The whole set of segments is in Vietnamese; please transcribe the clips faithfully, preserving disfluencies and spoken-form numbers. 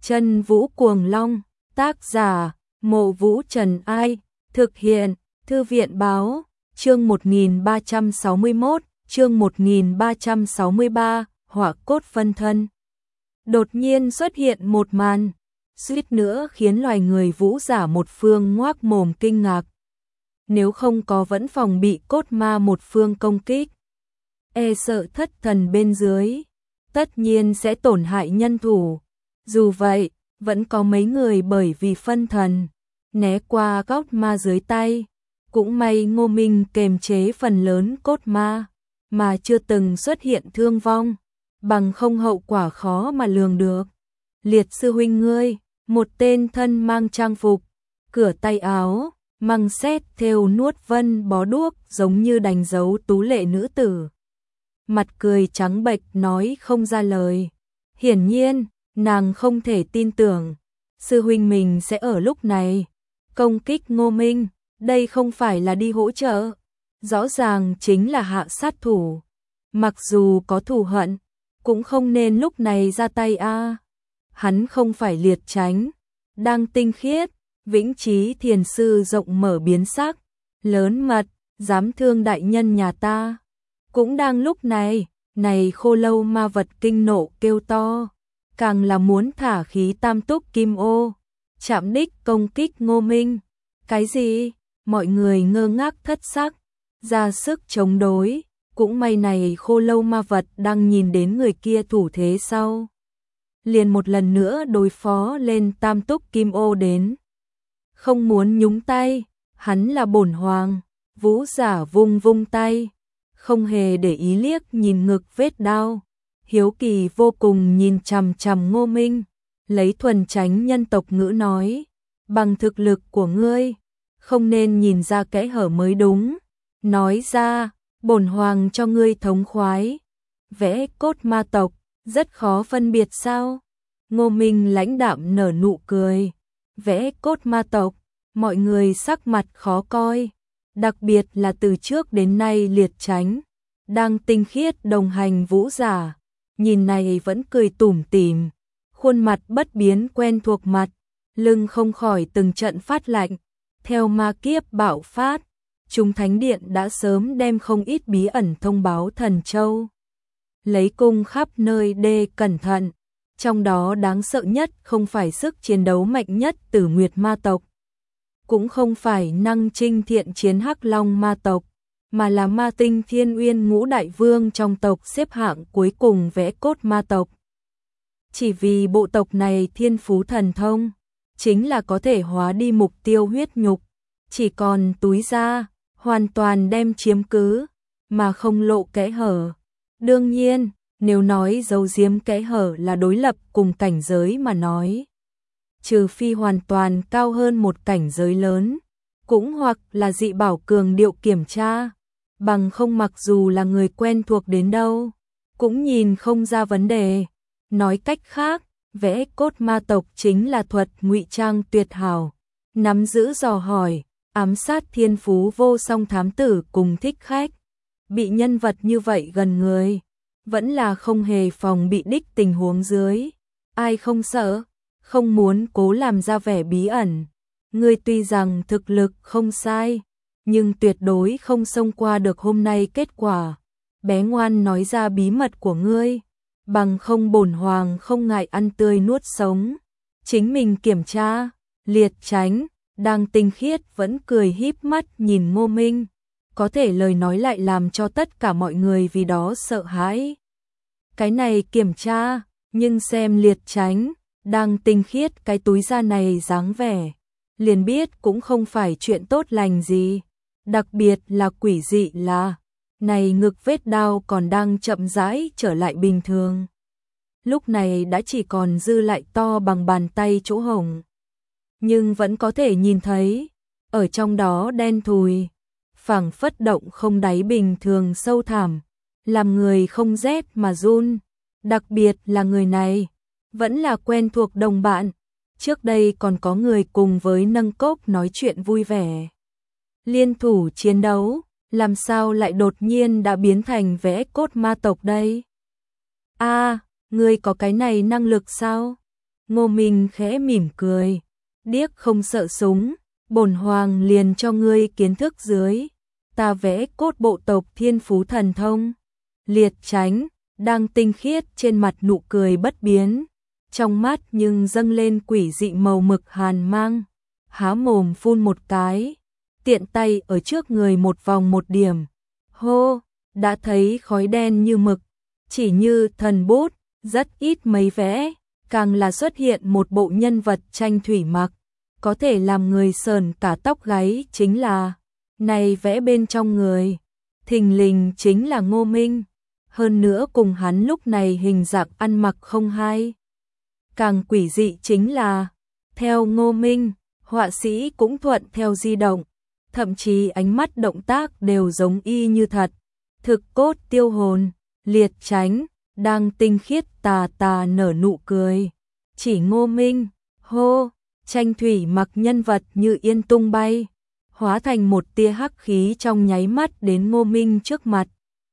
Chân Vũ Cuồng Long, tác giả, Mộ Vũ Trần Ai, thực hiện, Thư viện Báo, chương một nghìn ba trăm sáu mươi mốt, chương một nghìn ba trăm sáu mươi ba, hỏa cốt phân thân. Đột nhiên xuất hiện một màn, suýt nữa khiến loài người Vũ giả một phương ngoác mồm kinh ngạc. Nếu không có vẫn phòng bị cốt ma một phương công kích, e sợ thất thần bên dưới, tất nhiên sẽ tổn hại nhân thủ. Dù vậy, vẫn có mấy người bởi vì phân thần, né qua góc ma dưới tay. Cũng may Ngô Minh kềm chế phần lớn cốt ma, mà chưa từng xuất hiện thương vong, bằng không hậu quả khó mà lường được. Liệt sư huynh ngươi, một tên thân mang trang phục, cửa tay áo, măng xét thêu nuốt vân bó đuốc giống như đánh dấu tú lệ nữ tử. Mặt cười trắng bệch nói không ra lời. Hiển nhiên, nàng không thể tin tưởng, sư huynh mình sẽ ở lúc này công kích Ngô Minh, đây không phải là đi hỗ trợ, rõ ràng chính là hạ sát thủ. Mặc dù có thù hận, cũng không nên lúc này ra tay a. Hắn không phải Liệt Chánh, đang tinh khiết, Vĩnh Chí thiền sư rộng mở biến sắc, lớn mật, dám thương đại nhân nhà ta. Cũng đang lúc này, này khô lâu ma vật kinh nộ kêu to, càng là muốn thả khí tam túc kim ô, chạm đích công kích Ngô Minh. Cái gì? Mọi người ngơ ngác thất sắc, ra sức chống đối. Cũng may này khô lâu ma vật đang nhìn đến người kia thủ thế sau, liền một lần nữa đối phó lên tam túc kim ô đến. Không muốn nhúng tay, hắn là bổn hoàng. Vũ giả vung vung tay, không hề để ý liếc nhìn ngực vết đao, hiếu kỳ vô cùng nhìn chằm chằm Ngô Minh, lấy thuần chánh nhân tộc ngữ nói, bằng thực lực của ngươi, không nên nhìn ra kẽ hở mới đúng. Nói ra, bổn hoàng cho ngươi thống khoái. Vẽ cốt ma tộc, rất khó phân biệt sao? Ngô Minh lãnh đạm nở nụ cười. Vẽ cốt ma tộc, mọi người sắc mặt khó coi. Đặc biệt là từ trước đến nay Liệt Chánh đang tinh khiết đồng hành Vũ giả, nhìn này vẫn cười tủm tỉm, khuôn mặt bất biến quen thuộc mặt, lưng không khỏi từng trận phát lạnh. Theo ma kiếp bạo phát, Trung Thánh Điện đã sớm đem không ít bí ẩn thông báo Thần Châu, lấy cung khắp nơi đê cẩn thận, trong đó đáng sợ nhất không phải sức chiến đấu mạnh nhất Tử Nguyệt ma tộc, cũng không phải năng trinh thiện chiến Hắc Long ma tộc, mà là ma tinh Thiên Uyên ngũ đại vương trong tộc xếp hạng cuối cùng Vẽ cốt ma tộc. Chỉ vì bộ tộc này thiên phú thần thông, chính là có thể hóa đi mục tiêu huyết nhục, chỉ còn túi ra, hoàn toàn đem chiếm cứ, mà không lộ kẽ hở. Đương nhiên, nếu nói giấu giếm kẽ hở là đối lập cùng cảnh giới mà nói, trừ phi hoàn toàn cao hơn một cảnh giới lớn, cũng hoặc là dị bảo cường điệu kiểm tra, bằng không mặc dù là người quen thuộc đến đâu, cũng nhìn không ra vấn đề. Nói cách khác, Vẽ cốt ma tộc chính là thuật ngụy trang tuyệt hảo, nắm giữ dò hỏi, ám sát thiên phú vô song thám tử cùng thích khách. Bị nhân vật như vậy gần người, vẫn là không hề phòng bị đích tình huống dưới. Ai không sợ, không muốn cố làm ra vẻ bí ẩn. Ngươi tuy rằng thực lực không sai, nhưng tuyệt đối không xông qua được hôm nay kết quả. Bé ngoan nói ra bí mật của ngươi, bằng không bổn hoàng không ngại ăn tươi nuốt sống. Chính mình kiểm tra. Liệt Chánh đang tinh khiết vẫn cười híp mắt nhìn Ngô Minh, có thể lời nói lại làm cho tất cả mọi người vì đó sợ hãi. Cái này kiểm tra, nhưng xem Liệt Chánh đang tinh khiết cái túi da này dáng vẻ, liền biết cũng không phải chuyện tốt lành gì. Đặc biệt là quỷ dị là, này ngực vết đao còn đang chậm rãi trở lại bình thường. Lúc này đã chỉ còn dư lại to bằng bàn tay chỗ hổng, nhưng vẫn có thể nhìn thấy, ở trong đó đen thùi, phảng phất động không đáy bình thường sâu thẳm, làm người không rét mà run. Đặc biệt là người này, vẫn là quen thuộc đồng bạn, trước đây còn có người cùng với nâng cốc nói chuyện vui vẻ, liên thủ chiến đấu, làm sao lại đột nhiên đã biến thành Vẽ cốt ma tộc đây? A, ngươi có cái này năng lực sao? Ngô Minh khẽ mỉm cười, điếc không sợ súng, bổn hoàng liền cho ngươi kiến thức dưới, ta vẽ cốt bộ tộc thiên phú thần thông. Liệt Chánh đang tinh khiết trên mặt nụ cười bất biến, trong mắt nhưng dâng lên quỷ dị màu mực hàn mang, há mồm phun một cái, tiện tay ở trước người một vòng một điểm, hô, đã thấy khói đen như mực, chỉ như thần bút, rất ít mấy vẽ, càng là xuất hiện một bộ nhân vật tranh thủy mặc, có thể làm người sờn cả tóc gáy chính là, này vẽ bên trong người, thình lình chính là Ngô Minh, hơn nữa cùng hắn lúc này hình dạng ăn mặc không hai. Càng quỷ dị chính là, theo Ngô Minh, họa sĩ cũng thuận theo di động, thậm chí ánh mắt động tác đều giống y như thật, thực cốt tiêu hồn. Liệt Chánh đang tinh khiết tà tà nở nụ cười, chỉ Ngô Minh, hô, tranh thủy mặc nhân vật như yên tung bay, hóa thành một tia hắc khí trong nháy mắt đến Ngô Minh trước mặt,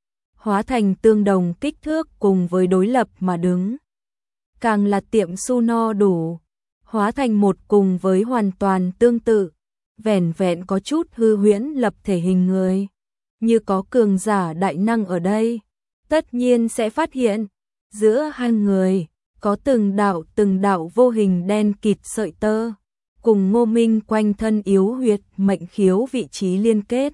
hóa thành tương đồng kích thước cùng với đối lập mà đứng, càng là tiệm su no đủ, hóa thành một cùng với hoàn toàn tương tự, vẻn vẹn có chút hư huyễn lập thể hình người, như có cường giả đại năng ở đây, tất nhiên sẽ phát hiện, giữa hai người, có từng đạo từng đạo vô hình đen kịt sợi tơ, cùng Ngô Minh quanh thân yếu huyệt mệnh khiếu vị trí liên kết.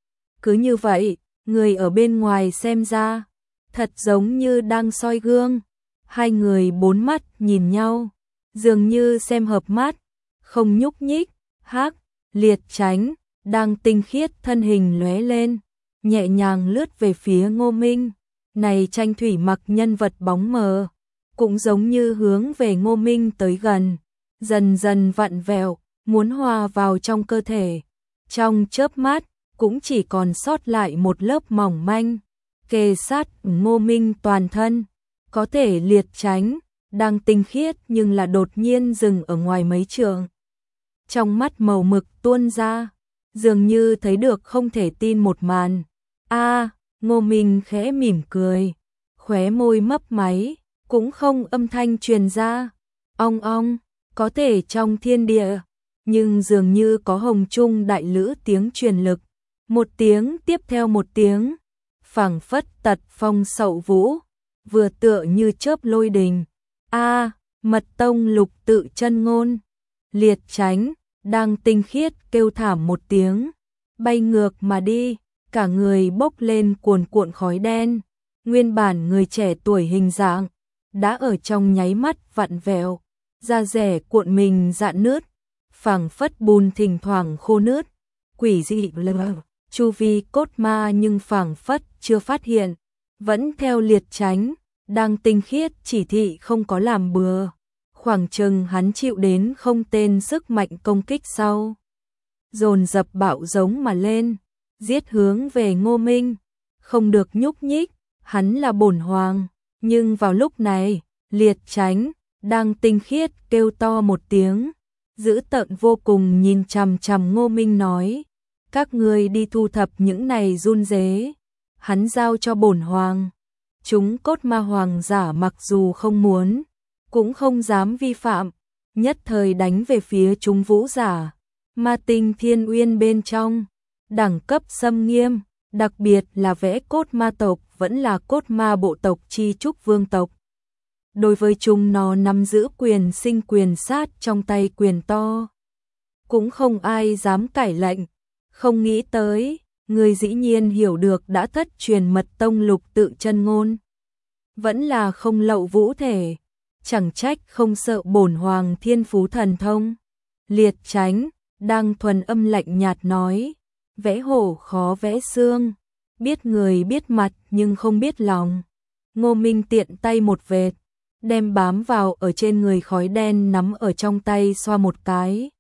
Cứ như vậy, người ở bên ngoài xem ra, thật giống như đang soi gương, hai người bốn mắt nhìn nhau, dường như xem hợp mắt, không nhúc nhích, hắc, Liệt Chánh, đang tinh khiết thân hình lóe lên, nhẹ nhàng lướt về phía Ngô Minh, này tranh thủy mặc nhân vật bóng mờ, cũng giống như hướng về Ngô Minh tới gần, dần dần vặn vẹo, muốn hòa vào trong cơ thể, trong chớp mắt, cũng chỉ còn sót lại một lớp mỏng manh, kề sát Ngô Minh toàn thân, có thể Liệt Chánh, đang tinh khiết nhưng là đột nhiên dừng ở ngoài mấy trượng. Trong mắt màu mực tuôn ra, dường như thấy được không thể tin một màn. A, Ngô Minh khẽ mỉm cười, khóe môi mấp máy, cũng không âm thanh truyền ra. Ong ong, có thể trong thiên địa, nhưng dường như có hồng trung đại lữ tiếng truyền lực, một tiếng tiếp theo một tiếng, phảng phất tật phong sậu vũ, vừa tựa như chớp lôi đình. A, Mật tông lục tự chân ngôn. Liệt Chánh đang tinh khiết kêu thảm một tiếng, bay ngược mà đi, cả người bốc lên cuồn cuộn khói đen, nguyên bản người trẻ tuổi hình dạng đã ở trong nháy mắt vặn vẹo, da rẻ cuộn mình rạn nứt, phảng phất bùn thỉnh thoảng khô nứt, quỷ dị lờ chu vi cốt ma nhưng phảng phất chưa phát hiện, vẫn theo Liệt Chánh đang tinh khiết chỉ thị không có làm bừa. Khoảng chừng hắn chịu đến không tên sức mạnh công kích sau, dồn dập bạo giống mà lên, giết hướng về Ngô Minh, không được nhúc nhích, hắn là bổn hoàng, nhưng vào lúc này, Liệt Chánh đang tinh khiết kêu to một tiếng, dữ tợn vô cùng nhìn chằm chằm Ngô Minh nói, các ngươi đi thu thập những này run rế, hắn giao cho bổn hoàng. Chúng cốt ma hoàng giả mặc dù không muốn, cũng không dám vi phạm, nhất thời đánh về phía chúng vũ giả, ma tinh thiên uyên bên trong, đẳng cấp xâm nghiêm, đặc biệt là vẽ cốt ma tộc vẫn là cốt ma bộ tộc chi trúc vương tộc. Đối với chúng nó nắm giữ quyền sinh quyền sát trong tay quyền to, cũng không ai dám cải lệnh, không nghĩ tới, người dĩ nhiên hiểu được đã thất truyền mật tông lục tự chân ngôn. Vẫn là không lậu vũ thể, chẳng trách không sợ bổn hoàng thiên phú thần thông. Liệt Chánh đang thuần âm lạnh nhạt nói, vẽ hổ khó vẽ xương, biết người biết mặt nhưng không biết lòng. Ngô Minh tiện tay một vệt, đem bám vào ở trên người khói đen nắm ở trong tay xoa một cái,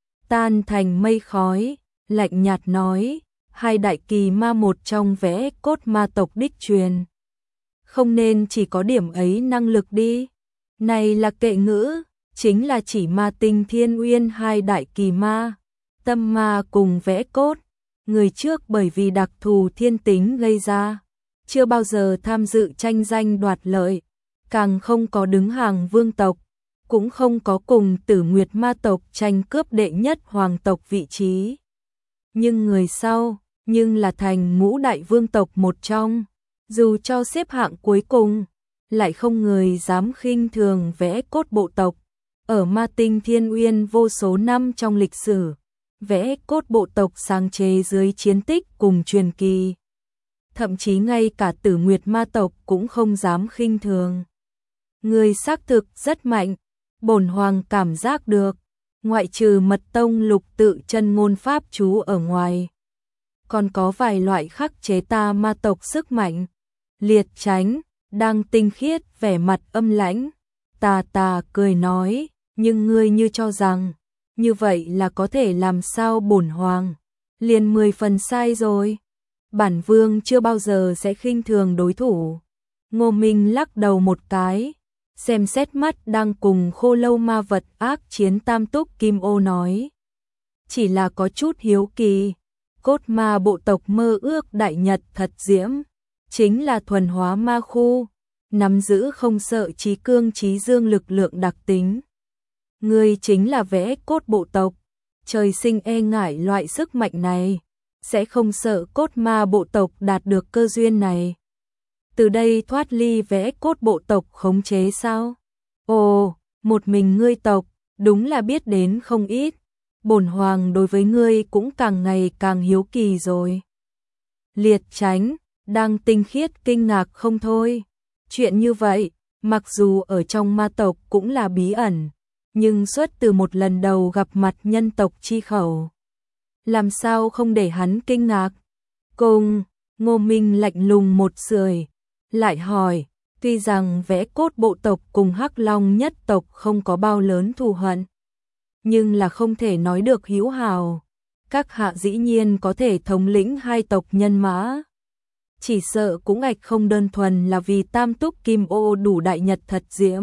tan thành mây khói, lạnh nhạt nói, hai đại kỳ ma một trong vẽ cốt ma tộc đích truyền. Không nên chỉ có điểm ấy năng lực đi. Này là kệ ngữ, chính là chỉ ma tinh thiên uyên hai đại kỳ ma, tâm ma cùng vẽ cốt. Người trước bởi vì đặc thù thiên tính gây ra, chưa bao giờ tham dự tranh danh đoạt lợi, càng không có đứng hàng vương tộc, cũng không có cùng Tử Nguyệt ma tộc tranh cướp đệ nhất hoàng tộc vị trí. Nhưng người sau, nhưng là thành ngũ đại vương tộc một trong, dù cho xếp hạng cuối cùng, lại không người dám khinh thường vẽ cốt bộ tộc. Ở Ma Tinh Thiên Uyên vô số năm trong lịch sử, vẽ cốt bộ tộc sáng chế dưới chiến tích cùng truyền kỳ. Thậm chí ngay cả Tử Nguyệt ma tộc cũng không dám khinh thường. Người xác thực rất mạnh, bổn hoàng cảm giác được, ngoại trừ mật tông lục tự chân ngôn pháp chú ở ngoài. Còn có vài loại khắc chế ta ma tộc sức mạnh. Liệt Chánh, đang tinh khiết vẻ mặt âm lãnh, tà tà cười nói, nhưng ngươi như cho rằng, như vậy là có thể làm sao bổn hoàng, liền mười phần sai rồi. Bản vương chưa bao giờ sẽ khinh thường đối thủ. Ngô Minh lắc đầu một cái, xem xét mắt đang cùng khô lâu ma vật ác chiến tam túc kim ô nói. Chỉ là có chút hiếu kỳ, cốt ma bộ tộc mơ ước đại nhật thật diễm, chính là thuần hóa ma khu, nắm giữ không sợ trí cương trí dương lực lượng đặc tính. Ngươi chính là vẽ cốt bộ tộc, trời sinh e ngại loại sức mạnh này, sẽ không sợ cốt ma bộ tộc đạt được cơ duyên này. Từ đây thoát ly vẽ cốt bộ tộc khống chế sao? Ồ, một mình ngươi tộc, đúng là biết đến không ít. Bổn hoàng đối với ngươi cũng càng ngày càng hiếu kỳ rồi. Liệt Chánh, đang tinh khiết kinh ngạc không thôi. Chuyện như vậy, mặc dù ở trong ma tộc cũng là bí ẩn, nhưng xuất từ một lần đầu gặp mặt nhân tộc chi khẩu. Làm sao không để hắn kinh ngạc? Cùng, Ngô Minh lạnh lùng một sưởi, lại hỏi, tuy rằng vẽ cốt bộ tộc cùng Hắc Long nhất tộc không có bao lớn thù hận, nhưng là không thể nói được hữu hảo. Các hạ dĩ nhiên có thể thống lĩnh hai tộc nhân mã. Chỉ sợ cũng ạch không đơn thuần là vì tam túc kim ô đủ đại nhật thật diễm.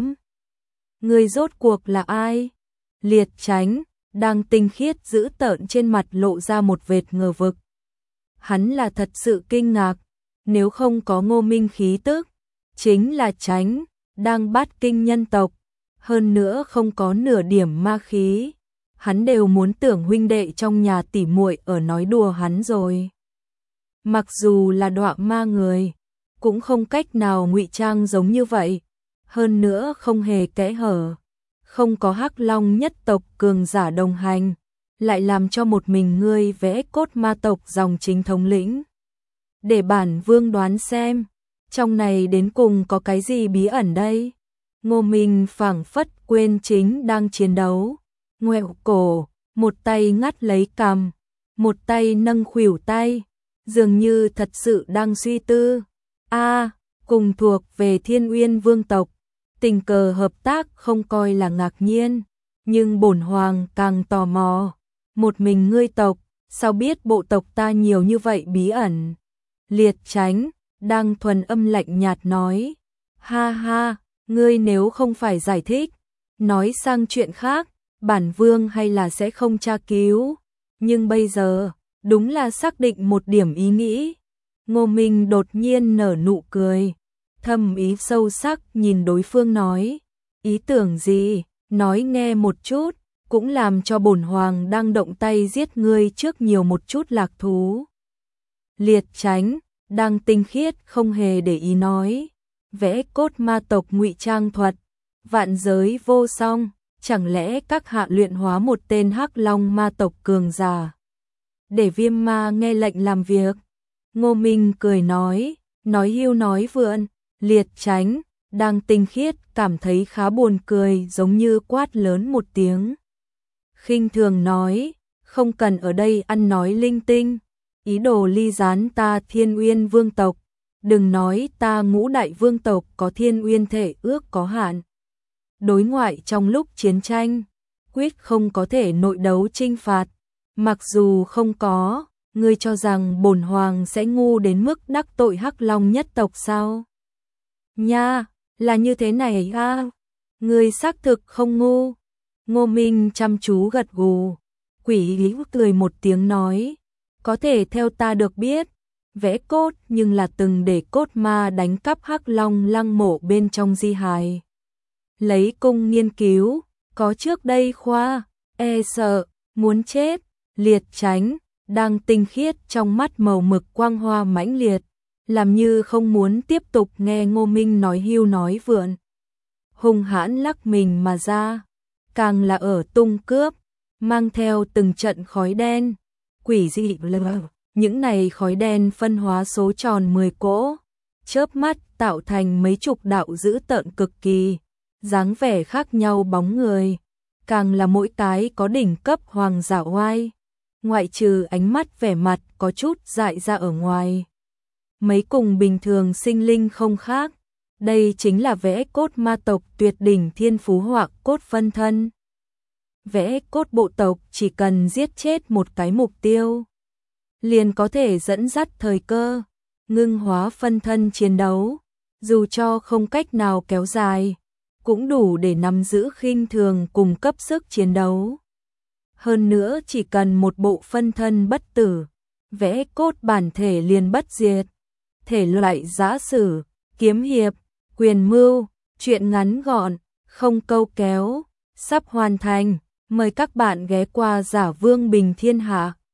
Người rốt cuộc là ai? Liệt Chánh, đang tinh khiết giữ tợn trên mặt lộ ra một vệt ngờ vực. Hắn là thật sự kinh ngạc, nếu không có Ngô Minh khí tức, chính là Chánh, đang bát kinh nhân tộc, hơn nữa không có nửa điểm ma khí. Hắn đều muốn tưởng huynh đệ trong nhà tỉ muội ở nói đùa hắn rồi. Mặc dù là đọa ma người, cũng không cách nào ngụy trang giống như vậy, hơn nữa không hề kẽ hở, không có Hắc Long nhất tộc cường giả đồng hành, lại làm cho một mình ngươi vẽ cốt ma tộc dòng chính thống lĩnh. Để bản vương đoán xem, trong này đến cùng có cái gì bí ẩn đây? Ngô Minh phảng phất quên chính đang chiến đấu, ngoẹo cổ, một tay ngắt lấy cằm, một tay nâng khuỷu tay, dường như thật sự đang suy tư. A, à, cùng thuộc về Thiên Uyên vương tộc, tình cờ hợp tác không coi là ngạc nhiên, nhưng bổn hoàng càng tò mò, một mình ngươi tộc, sao biết bộ tộc ta nhiều như vậy bí ẩn? Liệt Chánh, đang thuần âm lạnh nhạt nói, ha ha, ngươi nếu không phải giải thích, nói sang chuyện khác, bản vương hay là sẽ không tra cứu, nhưng bây giờ, đúng là xác định một điểm ý nghĩ. Ngô Minh đột nhiên nở nụ cười, thâm ý sâu sắc nhìn đối phương nói, ý tưởng gì, nói nghe một chút, cũng làm cho bổn hoàng đang động tay giết ngươi trước nhiều một chút lạc thú. Liệt Chánh, đang tinh khiết không hề để ý nói, vẽ cốt ma tộc ngụy trang thuật, vạn giới vô song, chẳng lẽ các hạ luyện hóa một tên Hắc Long ma tộc cường giả, để Viêm Ma nghe lệnh làm việc? Ngô Minh cười nói, nói hưu nói vượn. Liệt Chánh, đang tinh khiết cảm thấy khá buồn cười, giống như quát lớn một tiếng. Khinh thường nói, không cần ở đây ăn nói linh tinh, ý đồ ly gián ta Thiên Uyên vương tộc, đừng nói ta ngũ đại vương tộc có Thiên Uyên thể ước có hạn. Đối ngoại trong lúc chiến tranh, quyết không có thể nội đấu chinh phạt, mặc dù không có, ngươi cho rằng bổn hoàng sẽ ngu đến mức đắc tội Hắc Long nhất tộc sao? Nha, là như thế này à? Ngươi xác thực không ngu. Ngô Minh chăm chú gật gù, quỷ lý cười một tiếng nói, có thể theo ta được biết, vẽ cốt nhưng là từng để cốt ma đánh cắp Hắc Long lăng mộ bên trong di hài. lấy cung nghiên cứu, có trước đây khoa, e sợ, muốn chết, liệt tránh, đang tinh khiết trong mắt màu mực quang hoa mãnh liệt, làm như không muốn tiếp tục nghe Ngô Minh nói hưu nói vượn. Hung hãn lắc mình mà ra, càng là ở tung cướp, mang theo từng trận khói đen, quỷ dị lờ. Những này khói đen phân hóa số tròn mười cỗ, chớp mắt tạo thành mấy chục đạo dữ tợn cực kỳ, dáng vẻ khác nhau bóng người, càng là mỗi cái có đỉnh cấp hoàng giả oai, ngoại trừ ánh mắt vẻ mặt có chút dại ra ở ngoài. Mấy cùng bình thường sinh linh không khác, đây chính là vẽ cốt ma tộc tuyệt đỉnh thiên phú hoặc cốt phân thân. Vẽ cốt bộ tộc chỉ cần giết chết một cái mục tiêu, liền có thể dẫn dắt thời cơ, ngưng hóa phân thân chiến đấu, dù cho không cách nào kéo dài, cũng đủ để nắm giữ khinh thường cùng cấp sức chiến đấu. Hơn nữa chỉ cần một bộ phân thân bất tử, vẽ cốt bản thể liền bất diệt. Thể loại giã sử, kiếm hiệp, quyền mưu, truyện ngắn gọn, không câu kéo, sắp hoàn thành. Mời các bạn ghé qua Giả Vương Bình Thiên Hạ.